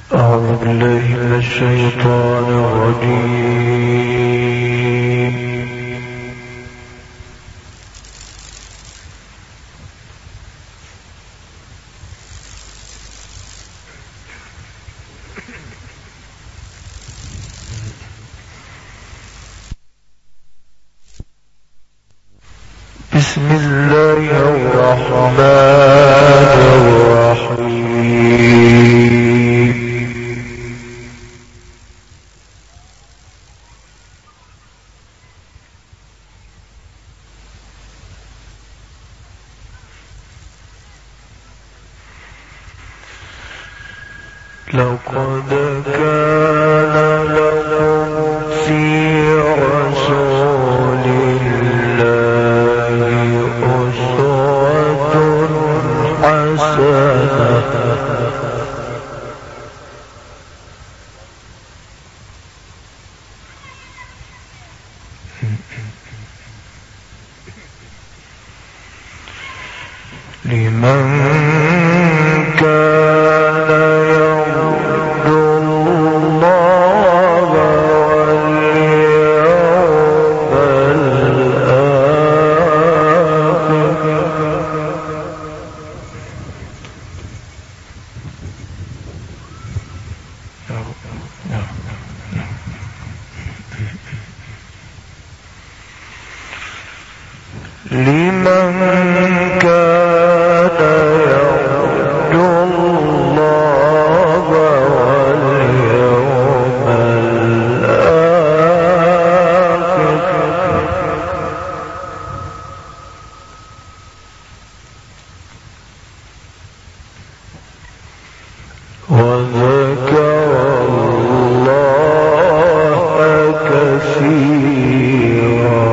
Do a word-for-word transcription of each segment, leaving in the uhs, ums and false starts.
أعوذ بالله من الشيطان الرجيم. بسم الله الرحمن الرحيم. لقد كان لكم في رسول الله أسوة حسنة لمن كان يرجو الله واليوم الآخر. لمن كان يرجو الله واليوم الآخر وذكر الله كثيرا.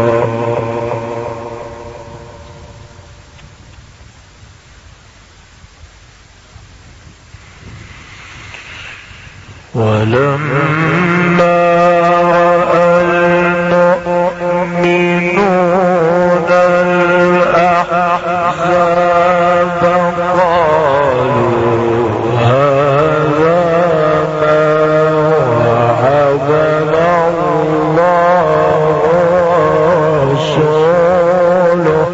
ولما رأى المؤمنون الأحزاب قالوا هذا ما وعدنا الله ورسوله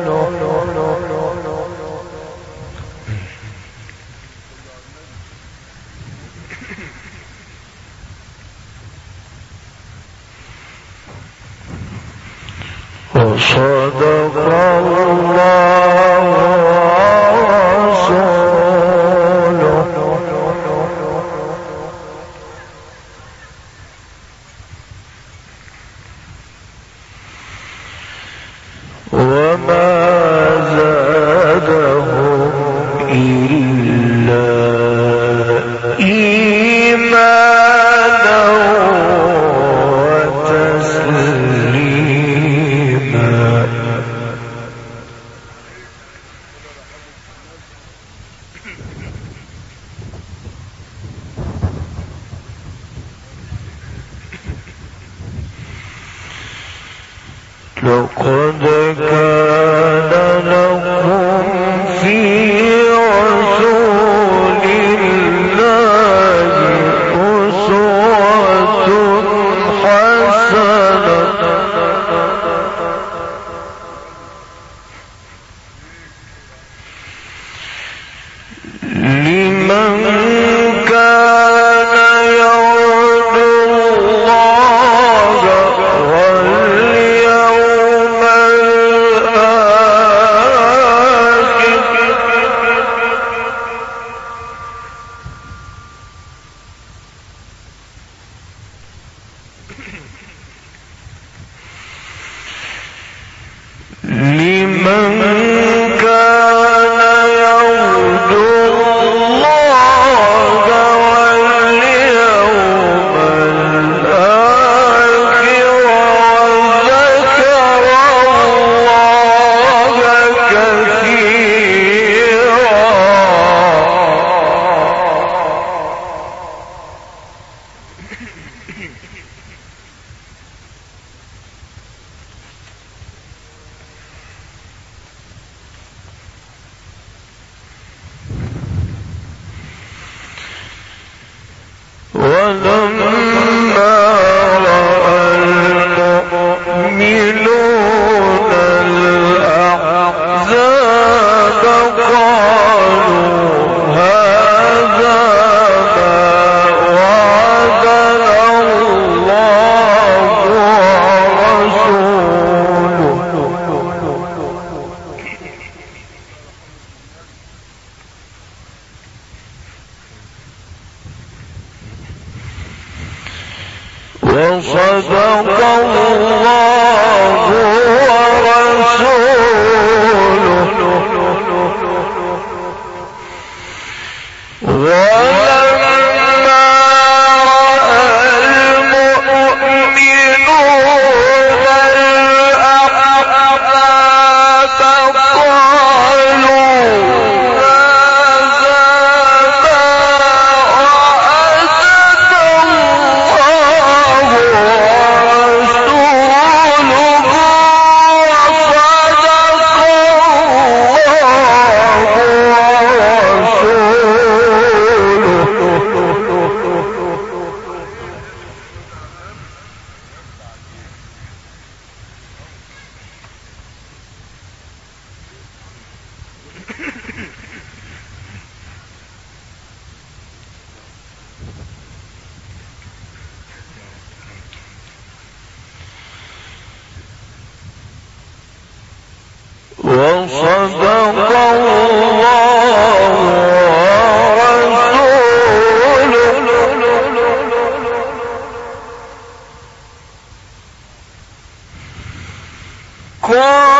وصدق الله ورسوله وما زادهم إلا إيمانا وتسليما. لقد كان لكم في رسول الله أسوة حسنة لمن كان يرجو الله واليوم الآخر وصدق الله ورسوله ولما رأى المؤمنون الأحزاب قالوا هذا ما وعدنا الله ورسوله وصدق وصدق الله ورسوله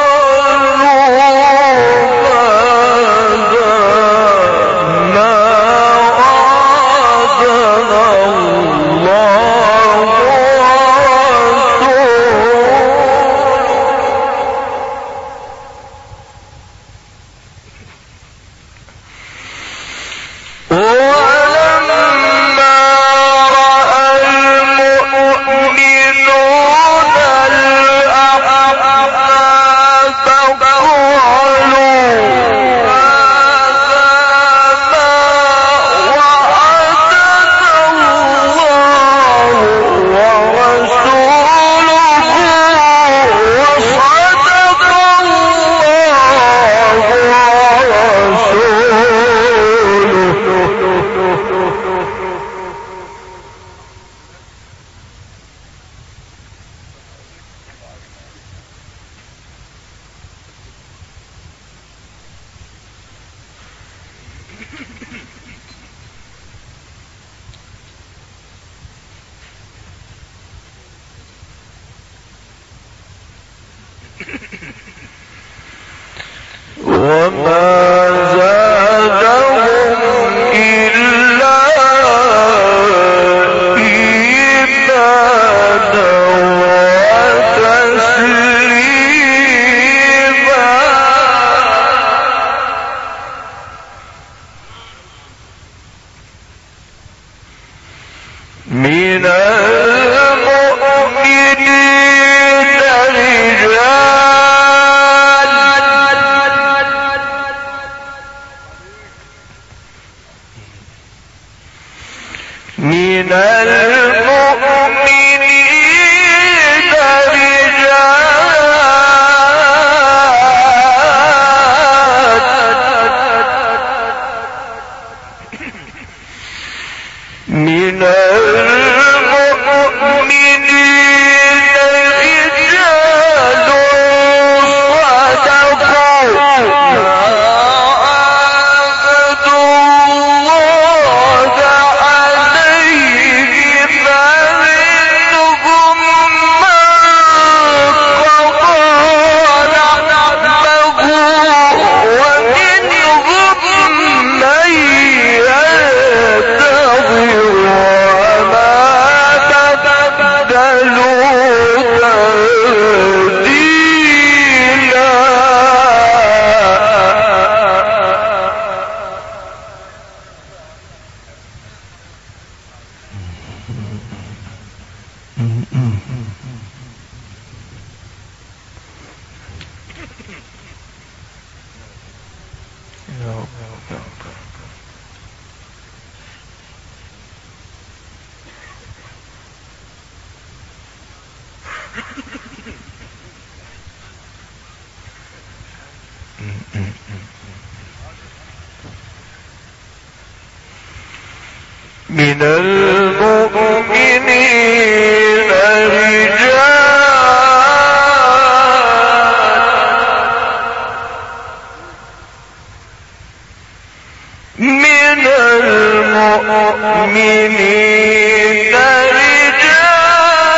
وما زادهم إلا إيمانا وتسليما من المؤمنين رجال من المؤمنين رجال من المؤمنين رجال من المؤمنين رجال من المؤمنين رجال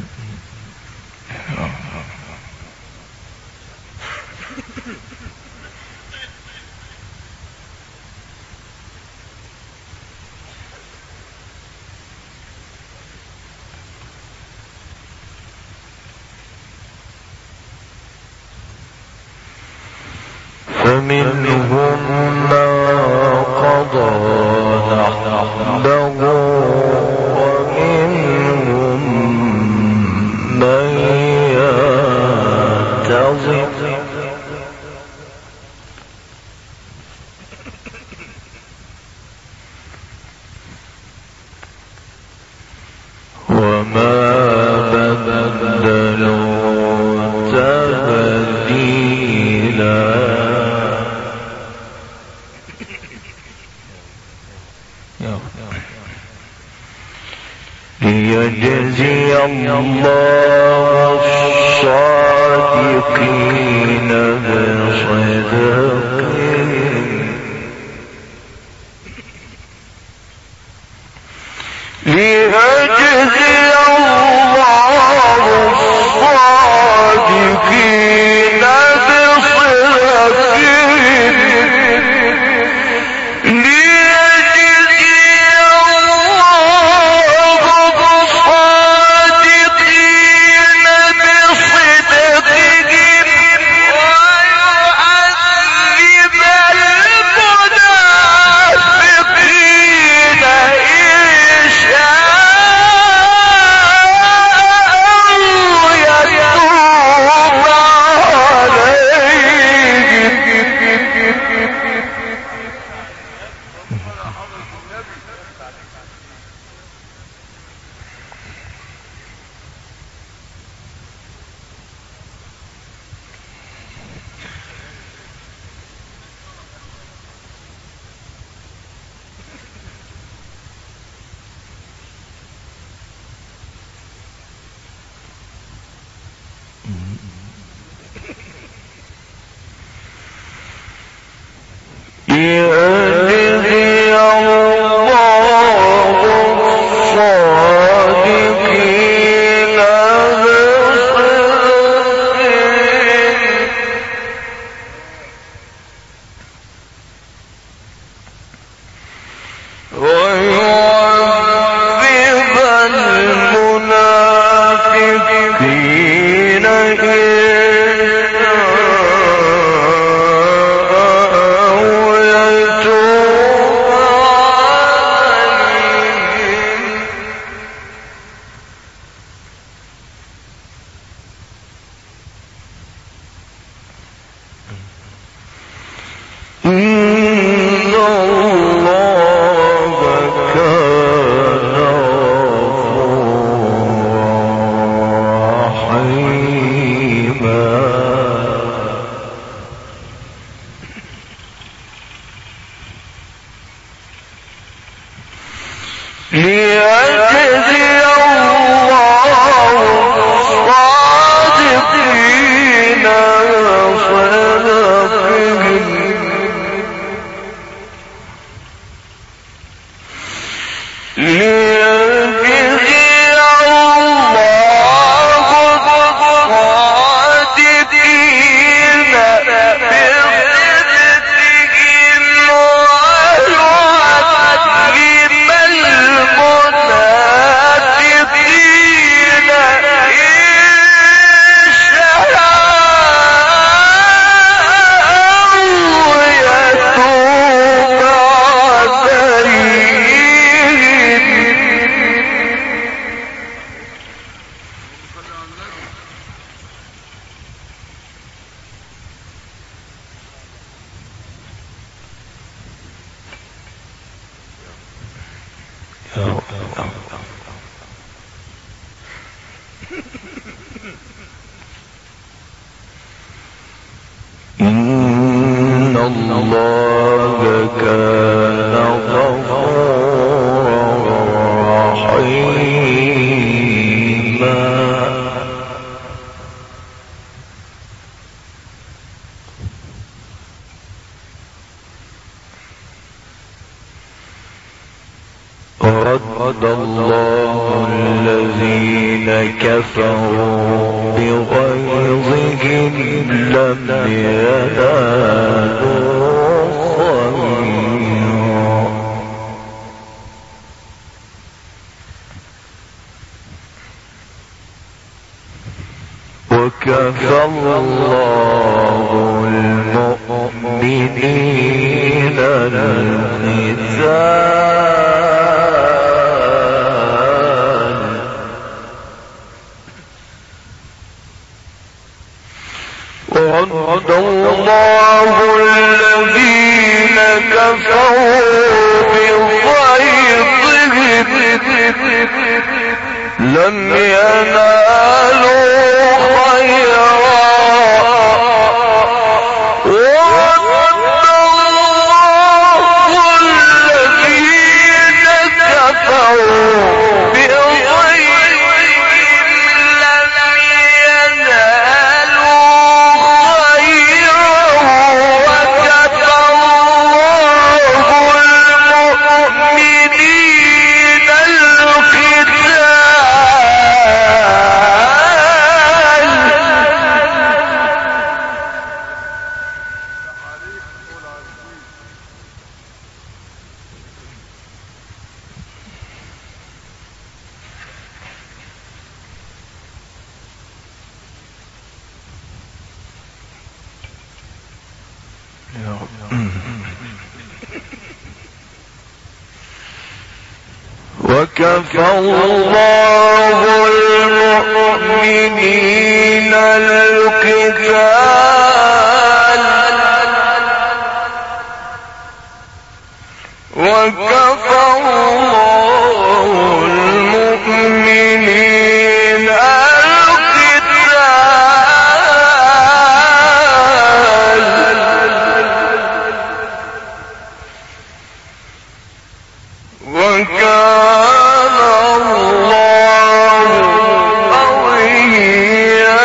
فمنهم من قضى نحبه ومنهم من ينتظر وما بدلوا تبديلا. ليجزي الله الصادقين بصدقهم ليجزي الله الصادقين بصدقهم يجزي الله الصادقين بصدقهم ويعذب المنافقين ليجزي الله الصادقين بصدقهم ليجزي الله الصادقين بصدقهم ويعذب المنافقين إن شاء ويتوب عليهم. إن الله كان غفورا رحيما. ورد الله الذين كفروا بغيظهم لم ينالوا خيرا وكفى الله المؤمنين القتال ورد الله الذين كفروا بغيظهم لم ينالوا خيرا ورد الله الذين كفروا وكفى الله المؤمنين القتال وكفى الله المؤمنين القتال وكان الله قويا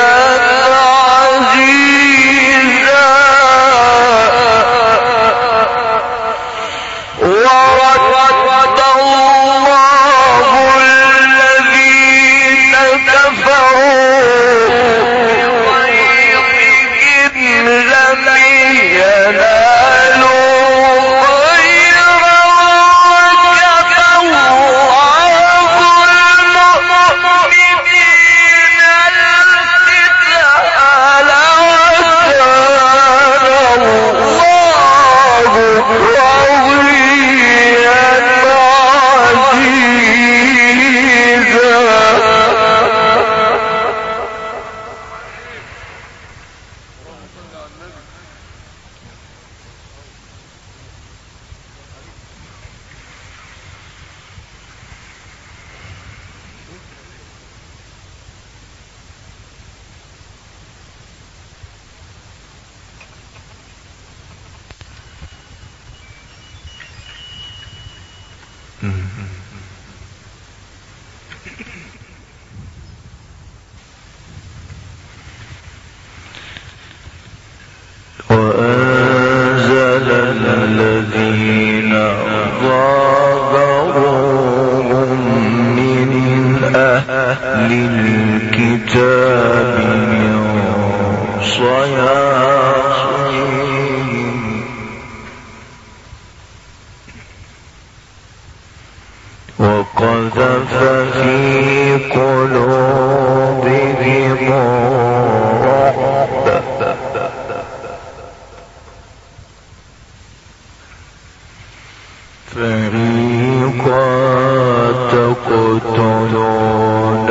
عزيزا ورد الله الذين كفروا بغيظهم لم ينالوا وأنزل الذين ظاهروهم من أهل الكتاب من صياصيهم وقذف في قلوبهم الرعب فريقا تقتلون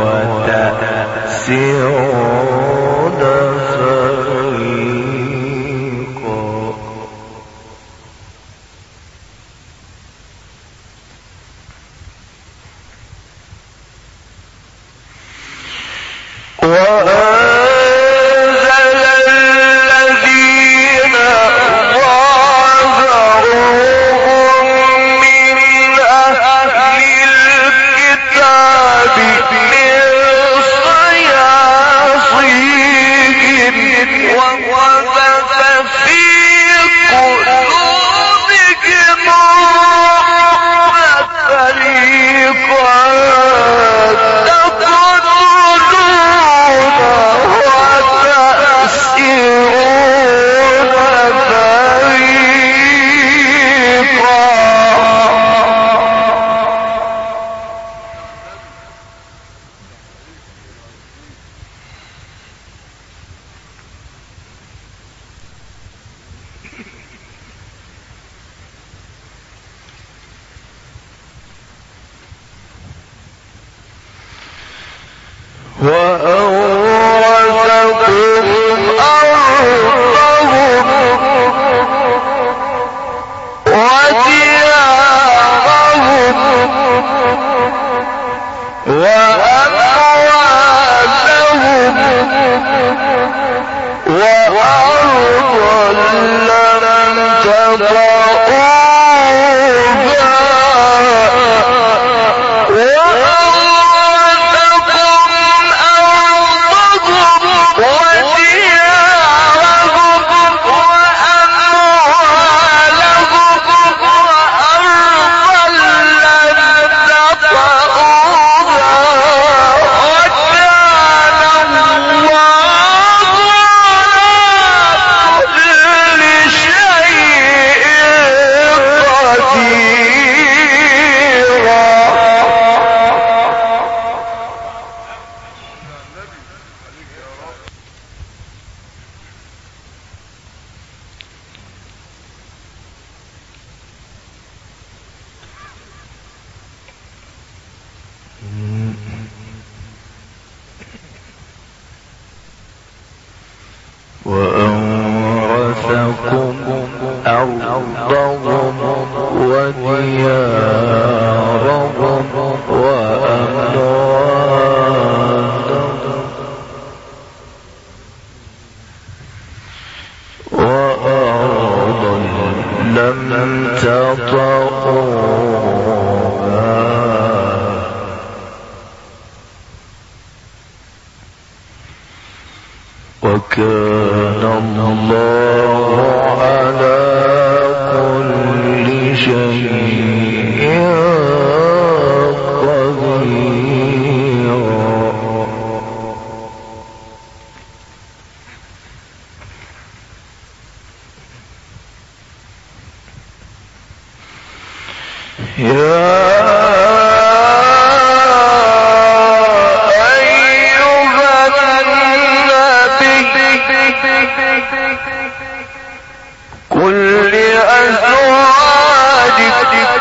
وتأسرون فريقا وأنزل الذين ظاهروهم من أهل الكتاب من صياصيهم وأورثكم أرضهم وديارهم وأموالهم وأرضا لم تطئوها وكان الله على كل شيء قدير. يا قل لأزواجك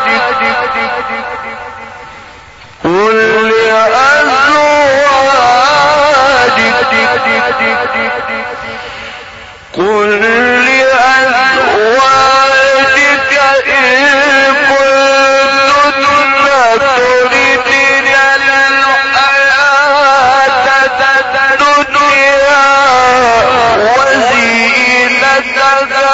قل لأزواجك قل لأزواجك إن كنتن تردن الحياة الدنيا وزينتها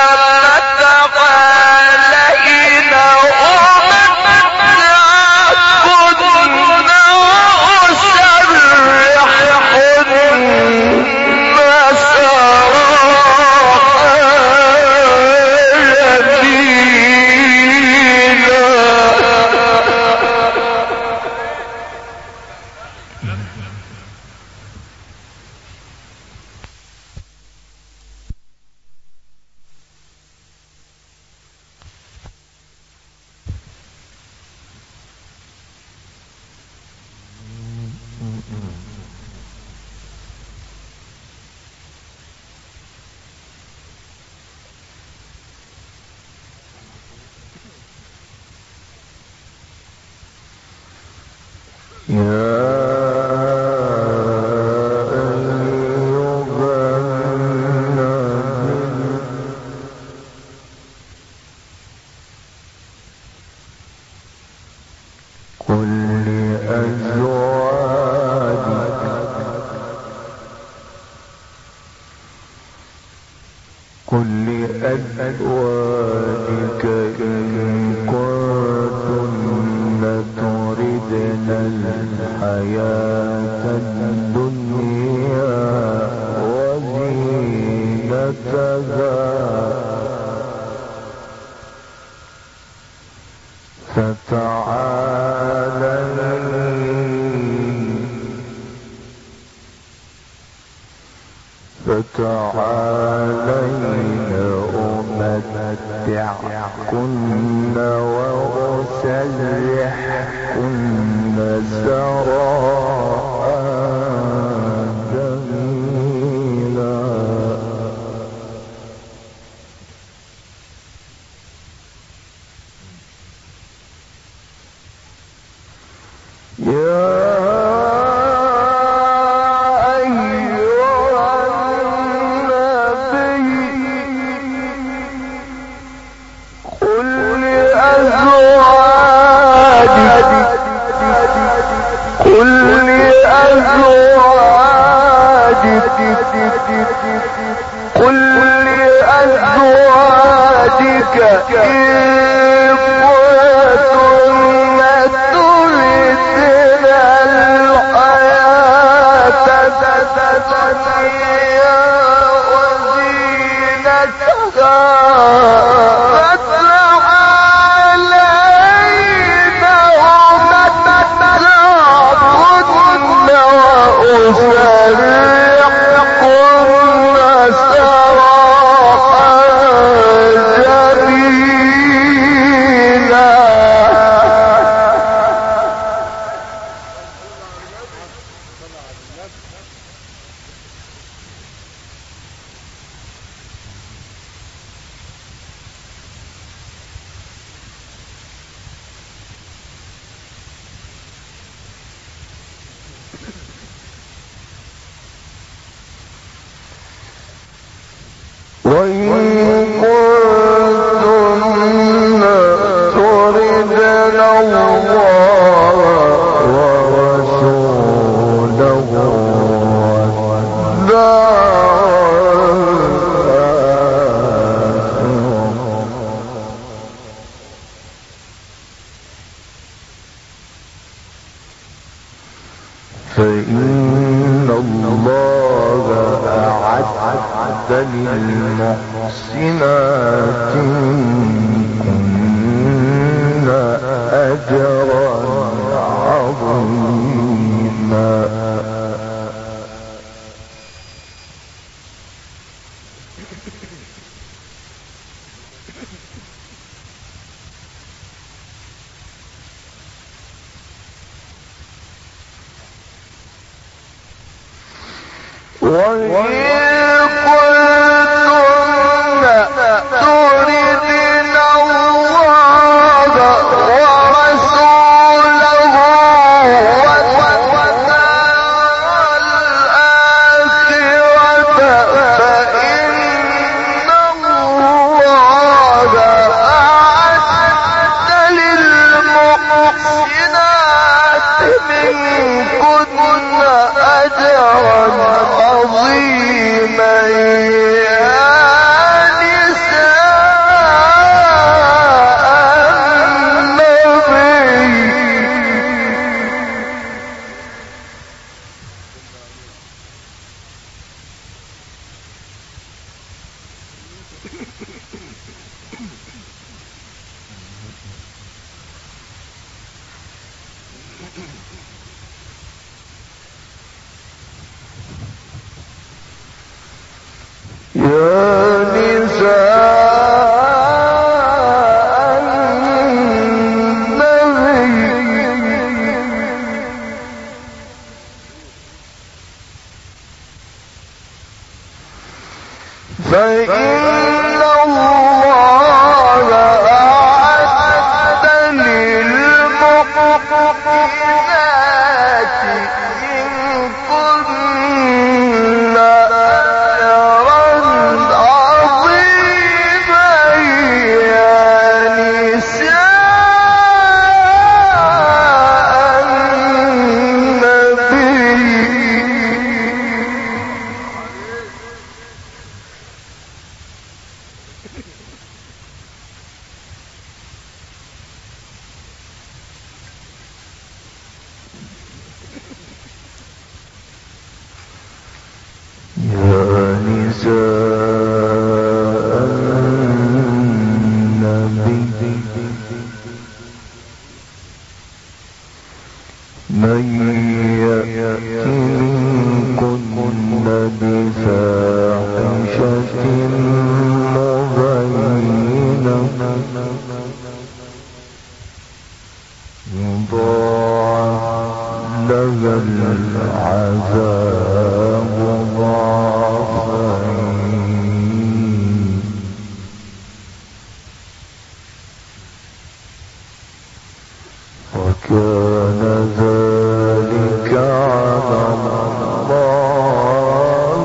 قل لأزواجك إن كنتن تردن الحياة الدنيا وزينتها فتعالين فتعالين أمتعكن وأسرحكن سراحا جميلا. يا أزواجك إن كنتن تردن الحياة الدنيا وزينتها فإن الله أعد للمحسنات منكن أجرا عظيما. وإن كنتن تردن الله ورسوله والدار الآخرة فإن الله أعد للمحسنات منكن أجرا عظيما. يا نساء فإن الله أعد للمحسنات منكن أجرا عظيما. يا نساء النبي من يأت منكن بفاحشة مبينة يضاعف لها العذاب ضعفين وكان ذلك على الله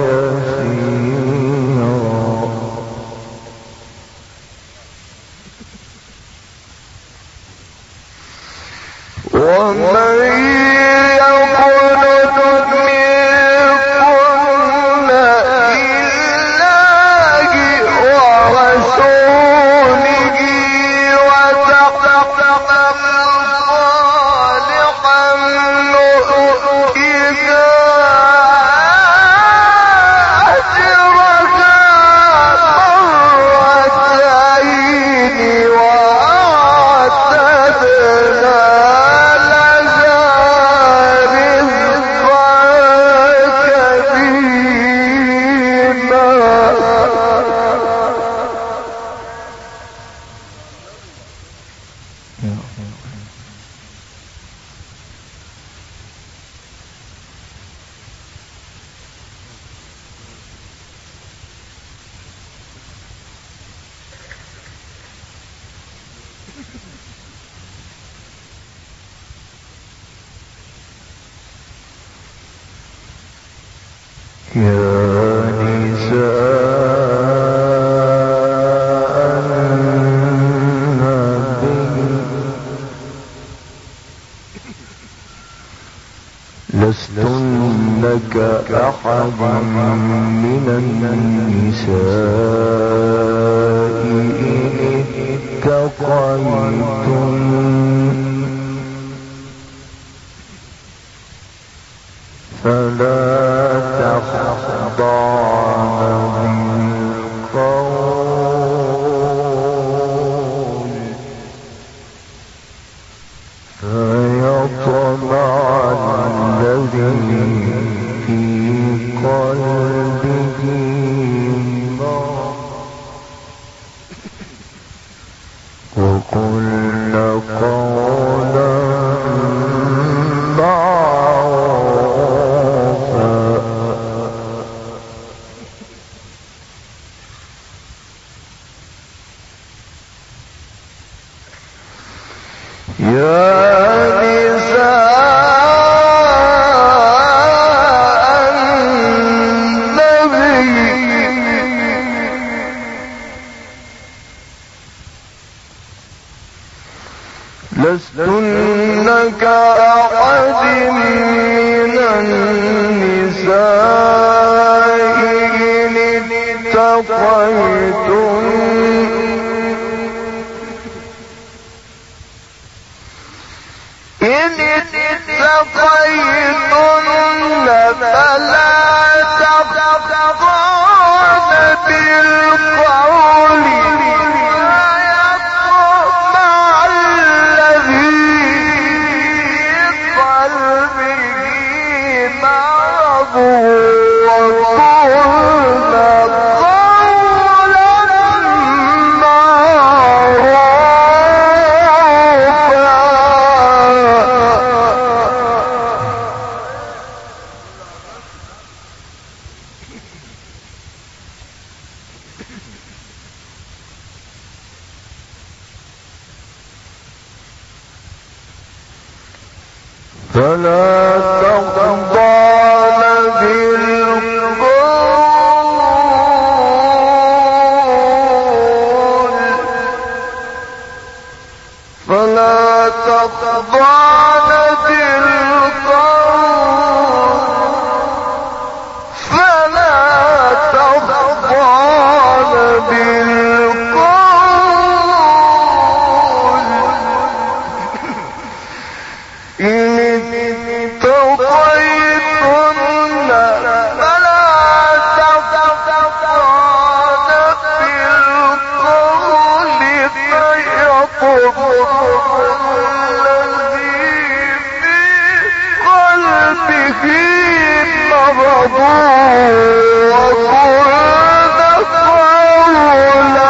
يسيرا. ومن يقنط منكن لله لستن كأحد من النساء إن اتقيتن فلا تخضعن بالقول فيطمع الذي في قلبه مرض وقلن قولا معروفا يا لستن كأحد من النساء إن اتقيتن إن اتقيتن فلا تخضعن بالقول فلا تخضعن بالقول فلا تخضعن بالقول فلا تخضعن بالقول إن اتقيتن فلا تخضعن بالقول فيطمع الذي في قلبه مرض وقلن قولا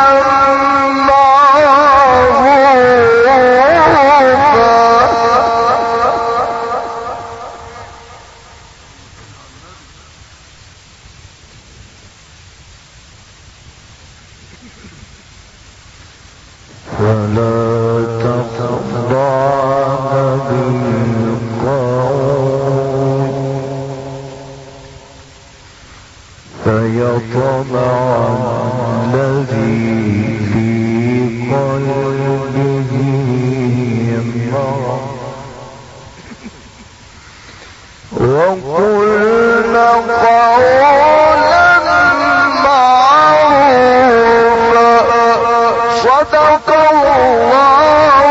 فلا تخضعن بالقول فيطمع الذي في قلبه مرض وقلن قولا معروفا صدق الله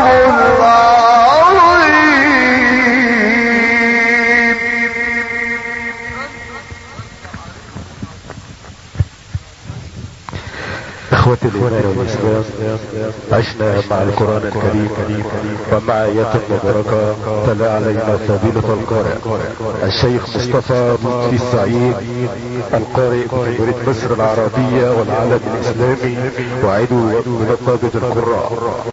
العظيم. اخوتي الايمان والاسلام، عشنا مع القران الكريم ومع ايات مباركه تلا علينا فضيله القارئ الشيخ مصطفى لطفي السعيد القارئ بجمهوريه مصر العربيه والعالم الاسلامي وعضو نقابه القراء.